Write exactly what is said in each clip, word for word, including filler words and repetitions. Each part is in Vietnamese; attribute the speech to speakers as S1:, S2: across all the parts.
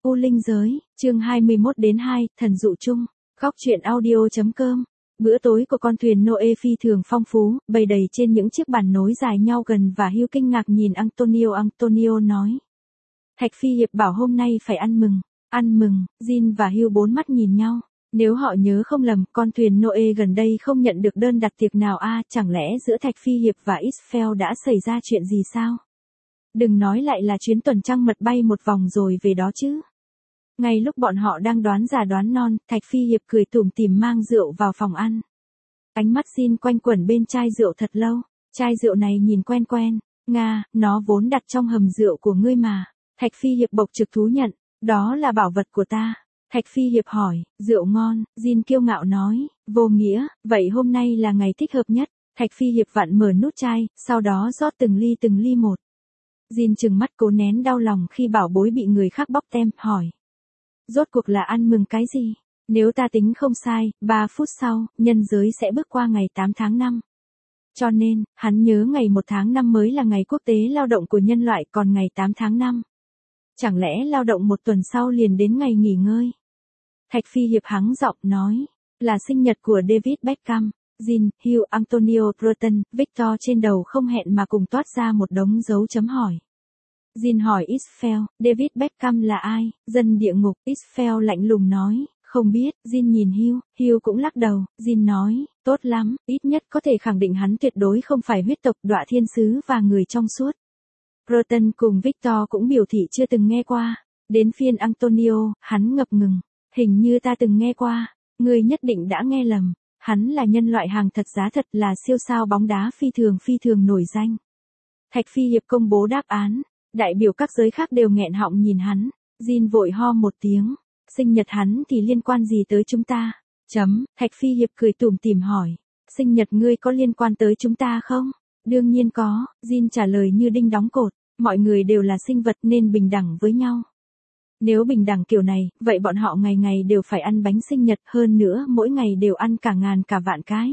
S1: U Linh Giới, chương hai mươi mốt đến hai, thần dụ chung. Góc truyện audio.com. Bữa tối của con thuyền Noe phi thường phong phú, bày đầy trên những chiếc bàn nối dài nhau gần và Hugh kinh ngạc nhìn Antonio. Antonio nói. Thạch Phi Hiệp bảo hôm nay phải ăn mừng. Ăn mừng, Jin và Hugh bốn mắt nhìn nhau. Nếu họ nhớ không lầm, con thuyền Noe gần đây không nhận được đơn đặt tiệc nào a à, chẳng lẽ giữa Thạch Phi Hiệp và Israel đã xảy ra chuyện gì sao? Đừng nói lại là chuyến tuần trăng mật bay một vòng rồi về đó chứ. Ngay lúc bọn họ đang đoán già đoán non, Thạch Phi Hiệp cười tủm tỉm mang rượu vào phòng ăn. Ánh mắt Jin quanh quẩn bên chai rượu thật lâu. Chai rượu này nhìn quen quen. Nga, nó vốn đặt trong hầm rượu của ngươi mà. Thạch Phi Hiệp bộc trực thú nhận. Đó là bảo vật của ta. Thạch Phi Hiệp hỏi, rượu ngon, Jin kiêu ngạo nói, vô nghĩa, vậy hôm nay là ngày thích hợp nhất. Thạch Phi Hiệp vặn mở nút chai, sau đó rót từng ly từng ly một. Jin trừng mắt cố nén đau lòng khi bảo bối bị người khác bóc tem, hỏi. Rốt cuộc là ăn mừng cái gì? Nếu ta tính không sai, ba phút sau, nhân giới sẽ bước qua ngày tám tháng năm. Cho nên, hắn nhớ ngày một tháng năm mới là ngày quốc tế lao động của nhân loại, còn ngày tám tháng năm. Chẳng lẽ lao động một tuần sau liền đến ngày nghỉ ngơi? Thạch Phi Hiệp hắng giọng nói, là sinh nhật của David Beckham. Jin, Hugh, Antonio, Burton, Victor trên đầu không hẹn mà cùng toát ra một đống dấu chấm hỏi. Jin hỏi Israel, David Beckham là ai? Dân địa ngục. Israel lạnh lùng nói, không biết. Jin nhìn Hugh, Hugh cũng lắc đầu. Jin nói, tốt lắm, ít nhất có thể khẳng định hắn tuyệt đối không phải huyết tộc Đọa Thiên Sứ và người trong suốt. Burton cùng Victor cũng biểu thị chưa từng nghe qua. Đến phiên Antonio, hắn ngập ngừng. Hình như ta từng nghe qua. Ngươi nhất định đã nghe lầm. Hắn là nhân loại hàng thật giá thật, là siêu sao bóng đá phi thường phi thường nổi danh. Thạch Phi Hiệp công bố đáp án. Đại biểu các giới khác đều nghẹn họng nhìn hắn. Jin vội ho một tiếng. Sinh nhật hắn thì liên quan gì tới chúng ta? Chấm. Thạch Phi Hiệp cười tủm tỉm hỏi. Sinh nhật ngươi có liên quan tới chúng ta không? Đương nhiên có. Jin trả lời như đinh đóng cột. Mọi người đều là sinh vật nên bình đẳng với nhau. Nếu bình đẳng kiểu này, vậy bọn họ ngày ngày đều phải ăn bánh sinh nhật, hơn nữa mỗi ngày đều ăn cả ngàn cả vạn cái.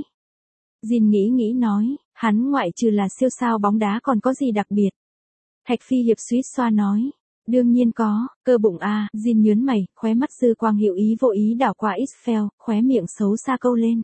S1: Jin nghĩ nghĩ nói, hắn ngoại trừ là siêu sao bóng đá còn có gì đặc biệt? Thạch Phi Hiệp suýt xoa nói, đương nhiên có, cơ bụng a. À. Jin nhớn mày, khóe mắt dư quang hiệu ý vô ý đảo qua Israel, khóe miệng xấu xa câu lên.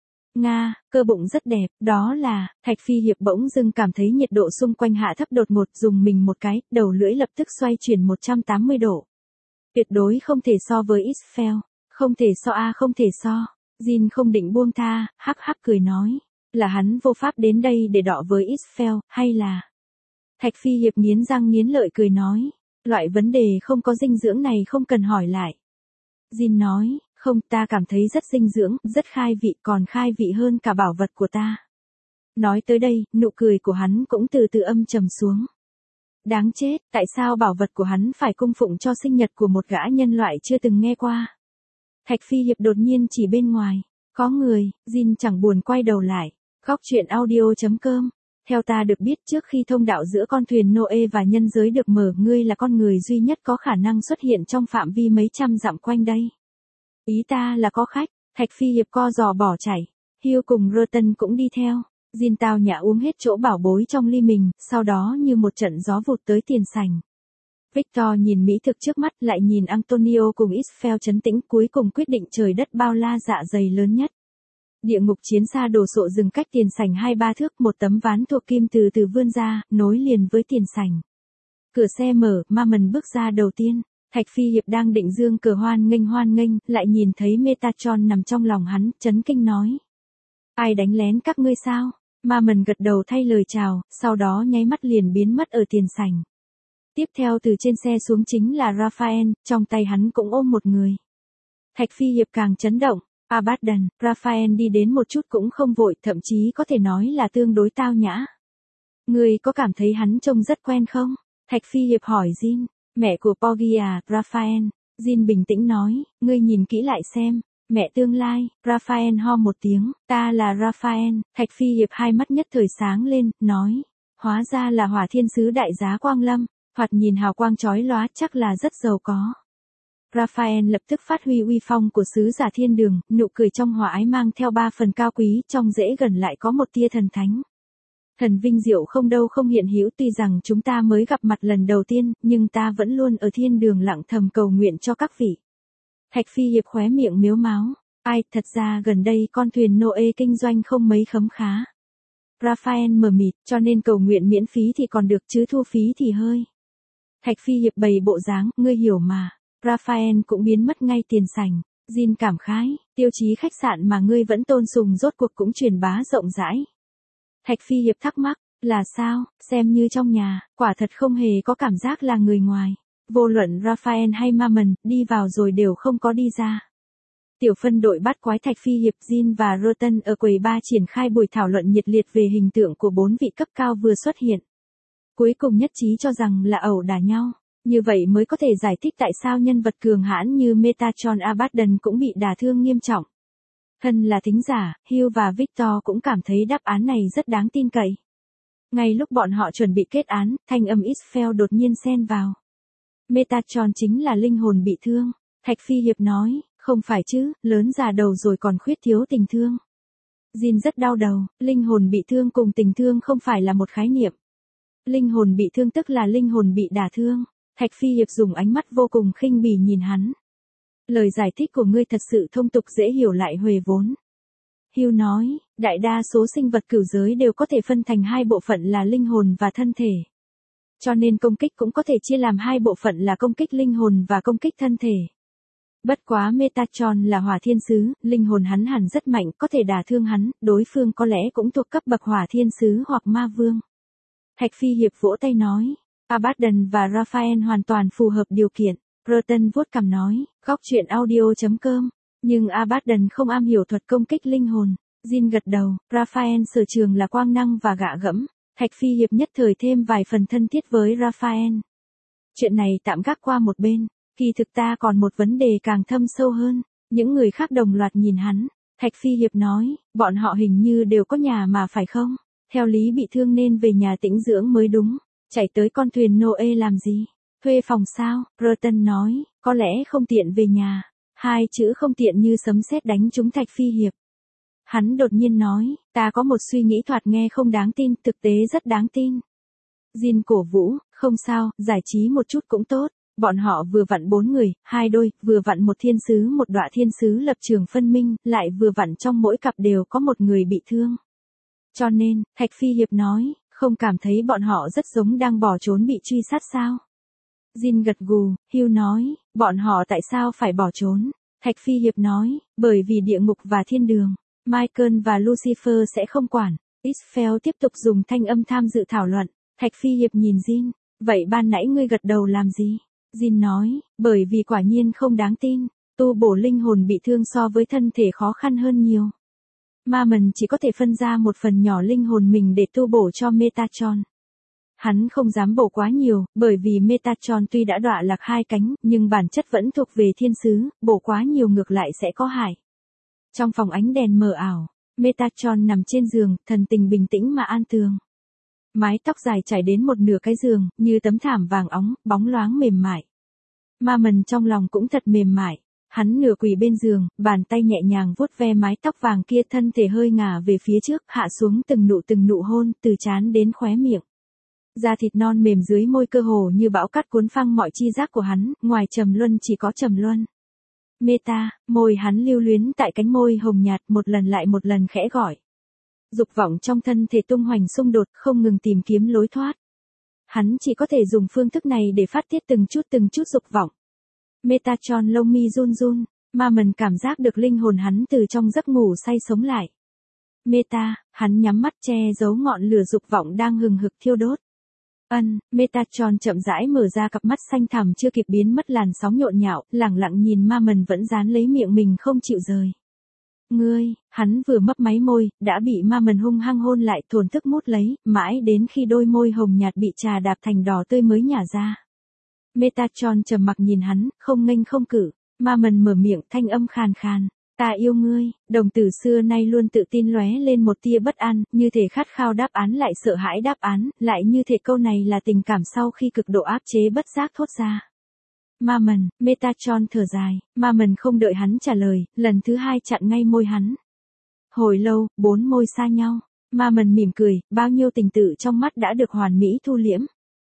S1: Nga, cơ bụng rất đẹp, đó là, Thạch Phi Hiệp bỗng dưng cảm thấy nhiệt độ xung quanh hạ thấp đột ngột, dùng mình một cái, đầu lưỡi lập tức xoay chuyển một trăm tám mươi độ. Tuyệt đối không thể so với Israel, không thể so a à, không thể so. Jin không định buông tha, hắc hắc cười nói, là hắn vô pháp đến đây để đọ với Israel, hay là... Thạch Phi Hiệp nghiến răng nghiến lợi cười nói, loại vấn đề không có dinh dưỡng này không cần hỏi lại. Jin nói, không, ta cảm thấy rất dinh dưỡng, rất khai vị, còn khai vị hơn cả bảo vật của ta. Nói tới đây, nụ cười của hắn cũng từ từ âm trầm xuống. Đáng chết, tại sao bảo vật của hắn phải cung phụng cho sinh nhật của một gã nhân loại chưa từng nghe qua? Thạch Phi Hiệp đột nhiên chỉ bên ngoài. Có người. Jin chẳng buồn quay đầu lại. Góc truyện audio.com. Theo ta được biết, trước khi thông đạo giữa con thuyền Noe và nhân giới được mở, ngươi là con người duy nhất có khả năng xuất hiện trong phạm vi mấy trăm dặm quanh đây. Ý ta là có khách. Thạch Phi Hiệp co giò bỏ chạy. Hugh cùng Burton cũng đi theo. Jin tao nhã uống hết chỗ bảo bối trong ly mình, sau đó như một trận gió vụt tới tiền sảnh. Victor nhìn mỹ thực trước mắt, lại nhìn Antonio cùng Israel trấn tĩnh, cuối cùng quyết định trời đất bao la dạ dày lớn nhất. Địa ngục chiến xa đồ sộ dừng cách tiền sảnh hai ba thước, một tấm ván thuộc kim từ từ vươn ra, nối liền với tiền sảnh. Cửa xe mở, Mammon bước ra đầu tiên. Thạch Phi Hiệp đang định dương cờ hoan nghênh hoan nghênh, lại nhìn thấy Metatron nằm trong lòng hắn, chấn kinh nói. Ai đánh lén các ngươi sao? Mammon gật đầu thay lời chào, sau đó nháy mắt liền biến mất ở tiền sảnh. Tiếp theo từ trên xe xuống chính là Raphael, trong tay hắn cũng ôm một người. Thạch Phi Hiệp càng chấn động. Abaddon, Raphael đi đến một chút cũng không vội, thậm chí có thể nói là tương đối tao nhã. Ngươi có cảm thấy hắn trông rất quen không? Thạch Phi Hiệp hỏi Jin. Mẹ của Porgy à, Raphael. Jin bình tĩnh nói, ngươi nhìn kỹ lại xem. Mẹ tương lai. Raphael ho một tiếng, ta là Raphael. Thạch Phi Hiệp hai mắt nhất thời sáng lên, nói. Hóa ra là Hỏa Thiên Sứ đại giá Quang Lâm. Thoạt nhìn hào quang chói lóa, chắc là rất giàu có. Raphael lập tức phát huy uy phong của sứ giả thiên đường, nụ cười trong hòa ái mang theo ba phần cao quý, trong dễ gần lại có một tia thần thánh. Thần vinh diệu không đâu không hiện hữu, tuy rằng chúng ta mới gặp mặt lần đầu tiên, nhưng ta vẫn luôn ở thiên đường lặng thầm cầu nguyện cho các vị. Thạch Phi Hiệp khóe miệng miếu máu. Ai, thật ra gần đây con thuyền Noe kinh doanh không mấy khấm khá. Raphael mờ mịt, cho nên cầu nguyện miễn phí thì còn được chứ thu phí thì hơi. Thạch Phi Hiệp bày bộ dáng, ngươi hiểu mà. Raphael cũng biến mất ngay tiền sảnh. Jin cảm khái, tiêu chí khách sạn mà ngươi vẫn tôn sùng rốt cuộc cũng truyền bá rộng rãi. Thạch Phi Hiệp thắc mắc, là sao, xem như trong nhà, quả thật không hề có cảm giác là người ngoài. Vô luận Raphael hay Mammon, đi vào rồi đều không có đi ra. Tiểu phân đội bắt quái Thạch Phi Hiệp, Jin và Rotten ở quầy ba triển khai buổi thảo luận nhiệt liệt về hình tượng của bốn vị cấp cao vừa xuất hiện. Cuối cùng nhất trí cho rằng là ẩu đả nhau. Như vậy mới có thể giải thích tại sao nhân vật cường hãn như Metatron Abaddon cũng bị đả thương nghiêm trọng. Thân là thính giả, Hugh và Victor cũng cảm thấy đáp án này rất đáng tin cậy. Ngay lúc bọn họ chuẩn bị kết án, thanh âm Israel đột nhiên xen vào. Metatron chính là linh hồn bị thương. Thạch Phi Hiệp nói, không phải chứ, lớn già đầu rồi còn khuyết thiếu tình thương. Jin rất đau đầu, linh hồn bị thương cùng tình thương không phải là một khái niệm. Linh hồn bị thương tức là linh hồn bị đả thương. Thạch Phi Hiệp dùng ánh mắt vô cùng khinh bỉ nhìn hắn. Lời giải thích của ngươi thật sự thông tục dễ hiểu lại huề vốn. Hugh nói, đại đa số sinh vật cửu giới đều có thể phân thành hai bộ phận là linh hồn và thân thể. Cho nên công kích cũng có thể chia làm hai bộ phận là công kích linh hồn và công kích thân thể. Bất quá Metatron là hỏa thiên sứ, linh hồn hắn hẳn rất mạnh, có thể đả thương hắn, đối phương có lẽ cũng thuộc cấp bậc hỏa thiên sứ hoặc ma vương. Thạch Phi Hiệp vỗ tay nói, Abaddon và Raphael hoàn toàn phù hợp điều kiện. Rotten vuốt cằm nói, góc truyện audio chấm com, nhưng Abaddon không am hiểu thuật công kích linh hồn. Jin gật đầu, Raphael sở trường là quang năng và gạ gẫm. Thạch Phi Hiệp nhất thời thêm vài phần thân thiết với Raphael. Chuyện này tạm gác qua một bên, kỳ thực ta còn một vấn đề càng thâm sâu hơn. Những người khác đồng loạt nhìn hắn. Thạch Phi Hiệp nói, bọn họ hình như đều có nhà mà phải không? Theo lý bị thương nên về nhà tĩnh dưỡng mới đúng. Chạy tới con thuyền Noe làm gì? Thuê phòng sao? Rotten nói, có lẽ không tiện về nhà. Hai chữ không tiện như sấm sét đánh trúng Thạch Phi Hiệp. Hắn đột nhiên nói, ta có một suy nghĩ thoạt nghe không đáng tin, thực tế rất đáng tin. Jin cổ vũ, không sao, giải trí một chút cũng tốt. Bọn họ vừa vặn bốn người, hai đôi, vừa vặn một thiên sứ một đọa thiên sứ lập trường phân minh, lại vừa vặn trong mỗi cặp đều có một người bị thương. Cho nên, Thạch Phi Hiệp nói, không cảm thấy bọn họ rất giống đang bỏ trốn bị truy sát sao? Jin gật gù, Hugh nói, bọn họ tại sao phải bỏ trốn? Thạch Phi Hiệp nói, bởi vì địa ngục và thiên đường, Michael và Lucifer sẽ không quản. Israel tiếp tục dùng thanh âm tham dự thảo luận. Thạch Phi Hiệp nhìn Jin, vậy ban nãy ngươi gật đầu làm gì? Jin nói, bởi vì quả nhiên không đáng tin, tu bổ linh hồn bị thương so với thân thể khó khăn hơn nhiều. Mammon chỉ có thể phân ra một phần nhỏ linh hồn mình để tu bổ cho Metatron. Hắn không dám bổ quá nhiều, bởi vì Metatron tuy đã đọa lạc hai cánh, nhưng bản chất vẫn thuộc về thiên sứ, bổ quá nhiều ngược lại sẽ có hại. Trong phòng ánh đèn mờ ảo, Metatron nằm trên giường, thần tình bình tĩnh mà an tường. Mái tóc dài trải đến một nửa cái giường, như tấm thảm vàng óng, bóng loáng mềm mại. Mammon trong lòng cũng thật mềm mại. Hắn nửa quỳ bên giường, bàn tay nhẹ nhàng vuốt ve mái tóc vàng kia, thân thể hơi ngả về phía trước, hạ xuống từng nụ từng nụ hôn, từ trán đến khóe miệng. Da thịt non mềm dưới môi cơ hồ như bão cát cuốn phăng mọi chi giác của hắn, ngoài trầm luân chỉ có trầm luân. Meta, môi hắn lưu luyến tại cánh môi hồng nhạt, một lần lại một lần khẽ gọi. Dục vọng trong thân thể tung hoành xung đột, không ngừng tìm kiếm lối thoát. Hắn chỉ có thể dùng phương thức này để phát tiết từng chút từng chút dục vọng. Metatron lông mi run run, Mammon cảm giác được linh hồn hắn từ trong giấc ngủ say sống lại. Meta, hắn nhắm mắt che giấu ngọn lửa dục vọng đang hừng hực thiêu đốt. Ân, Metatron chậm rãi mở ra cặp mắt xanh thẳm chưa kịp biến mất làn sóng nhộn nhạo, lẳng lặng nhìn Mammon vẫn dán lấy miệng mình không chịu rời. Ngươi, hắn vừa mấp máy môi, đã bị Mammon hung hăng hôn lại, thổn thức mút lấy, mãi đến khi đôi môi hồng nhạt bị trà đạp thành đỏ tươi mới nhả ra. Metatron trầm mặc nhìn hắn, không nghênh không cử. Mammon mở miệng, thanh âm khàn khàn. Ta yêu ngươi. Đồng tử xưa nay luôn tự tin lóe lên một tia bất an, như thể khát khao đáp án lại sợ hãi đáp án, lại như thể câu này là tình cảm sau khi cực độ áp chế bất giác thốt ra. Mammon, Metatron thở dài. Mammon không đợi hắn trả lời, lần thứ hai chặn ngay môi hắn. Hồi lâu, bốn môi xa nhau. Ma Mần mỉm cười, bao nhiêu tình tự trong mắt đã được hoàn mỹ thu liễm.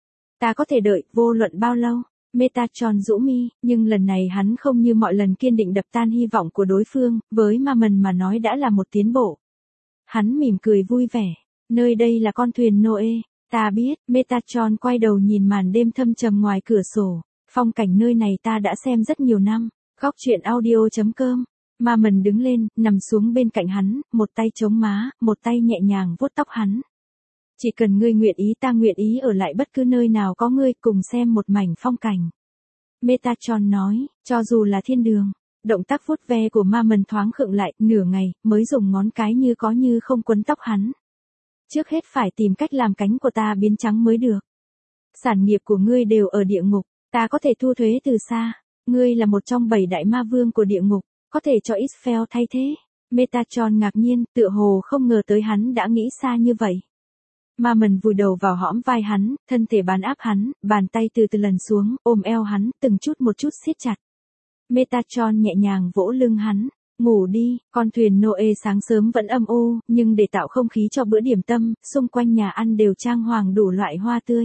S1: Ta có thể đợi, vô luận bao lâu. Metatron rũ mi, nhưng lần này hắn không như mọi lần kiên định đập tan hy vọng của đối phương, với Ma Mần mà nói đã là một tiến bộ. Hắn mỉm cười vui vẻ, nơi đây là con thuyền Noe, ta biết. Metatron quay đầu nhìn màn đêm thâm trầm ngoài cửa sổ, phong cảnh nơi này ta đã xem rất nhiều năm. Góc truyện audio chấm com. Ma Mần đứng lên, nằm xuống bên cạnh hắn, một tay chống má, một tay nhẹ nhàng vuốt tóc hắn. Chỉ cần ngươi nguyện ý ta nguyện ý ở lại bất cứ nơi nào có ngươi, cùng xem một mảnh phong cảnh. Metatron nói, cho dù là thiên đường. Động tác vuốt ve của Ma Mần thoáng khựng lại, nửa ngày, mới dùng ngón cái như có như không quấn tóc hắn. Trước hết phải tìm cách làm cánh của ta biến trắng mới được. Sản nghiệp của ngươi đều ở địa ngục, ta có thể thu thuế từ xa. Ngươi là một trong bảy đại ma vương của địa ngục, có thể cho Israel thay thế. Metatron ngạc nhiên, tựa hồ không ngờ tới hắn đã nghĩ xa như vậy. Ma Mần vùi đầu vào hõm vai hắn, thân thể bám áp hắn, bàn tay từ từ lần xuống, ôm eo hắn, từng chút một chút siết chặt. Metatron nhẹ nhàng vỗ lưng hắn, ngủ đi. Con thuyền Noe sáng sớm vẫn âm u, nhưng để tạo không khí cho bữa điểm tâm, xung quanh nhà ăn đều trang hoàng đủ loại hoa tươi.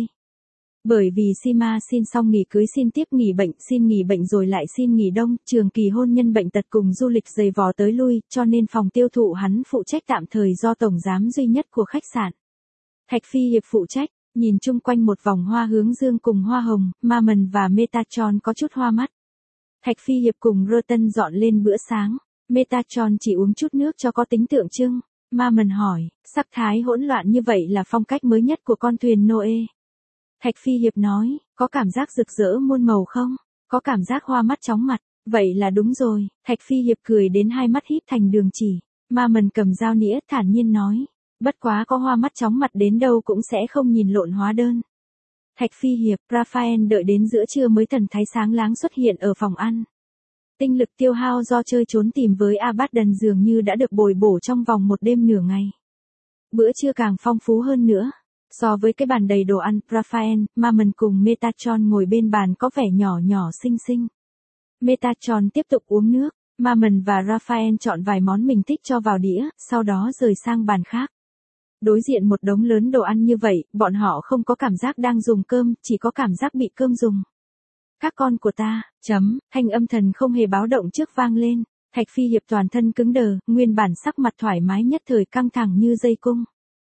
S1: Bởi vì Sima xin xong nghỉ cưới xin tiếp nghỉ bệnh, xin nghỉ bệnh rồi lại xin nghỉ đông, trường kỳ hôn nhân bệnh tật cùng du lịch dày vò tới lui, cho nên phòng tiêu thụ hắn phụ trách tạm thời do tổng giám duy nhất của khách sạn. Thạch Phi Hiệp phụ trách, nhìn chung quanh một vòng hoa hướng dương cùng hoa hồng, Ma Mần và Metatron có chút hoa mắt. Thạch Phi Hiệp cùng Rotten dọn lên bữa sáng, Metatron chỉ uống chút nước cho có tính tượng trưng. Ma Mần hỏi, sắc thái hỗn loạn như vậy là phong cách mới nhất của con thuyền Noe. Thạch Phi Hiệp nói, có cảm giác rực rỡ muôn màu không? Có cảm giác hoa mắt chóng mặt, vậy là đúng rồi. Thạch Phi Hiệp cười đến hai mắt híp thành đường chỉ. Ma Mần cầm dao nĩa thản nhiên nói, bất quá có hoa mắt chóng mặt đến đâu cũng sẽ không nhìn lộn hóa đơn. Thạch Phi Hiệp, Raphael đợi đến giữa trưa mới thần thái sáng láng xuất hiện ở phòng ăn. Tinh lực tiêu hao do chơi trốn tìm với Abaddon dường như đã được bồi bổ trong vòng một đêm nửa ngày. Bữa trưa càng phong phú hơn nữa. So với cái bàn đầy đồ ăn, Raphael, Ma Mần cùng Metatron ngồi bên bàn có vẻ nhỏ nhỏ xinh xinh. Metatron tiếp tục uống nước, Ma Mần và Raphael chọn vài món mình thích cho vào đĩa, sau đó rời sang bàn khác. Đối diện một đống lớn đồ ăn như vậy, bọn họ không có cảm giác đang dùng cơm, chỉ có cảm giác bị cơm dùng. Các con của ta, chấm, thanh âm thần không hề báo động trước vang lên. Thạch Phi Hiệp toàn thân cứng đờ, nguyên bản sắc mặt thoải mái nhất thời căng thẳng như dây cung.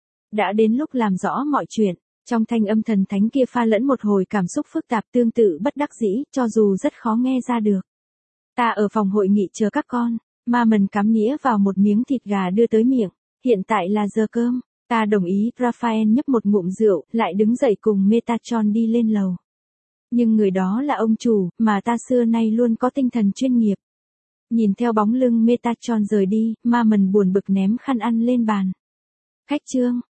S1: Đã đến lúc làm rõ mọi chuyện, trong thanh âm thần thánh kia pha lẫn một hồi cảm xúc phức tạp tương tự bất đắc dĩ, cho dù rất khó nghe ra được. Ta ở phòng hội nghị chờ các con. Ma Mần cắm nĩa vào một miếng thịt gà đưa tới miệng. Hiện tại là giờ cơm. Ta đồng ý. Raphael nhấp một ngụm rượu, lại đứng dậy cùng Metatron đi lên lầu. Nhưng người đó là ông chủ, mà ta xưa nay luôn có tinh thần chuyên nghiệp. Nhìn theo bóng lưng Metatron rời đi, Ma Mần buồn bực ném khăn ăn lên bàn. Khách trương,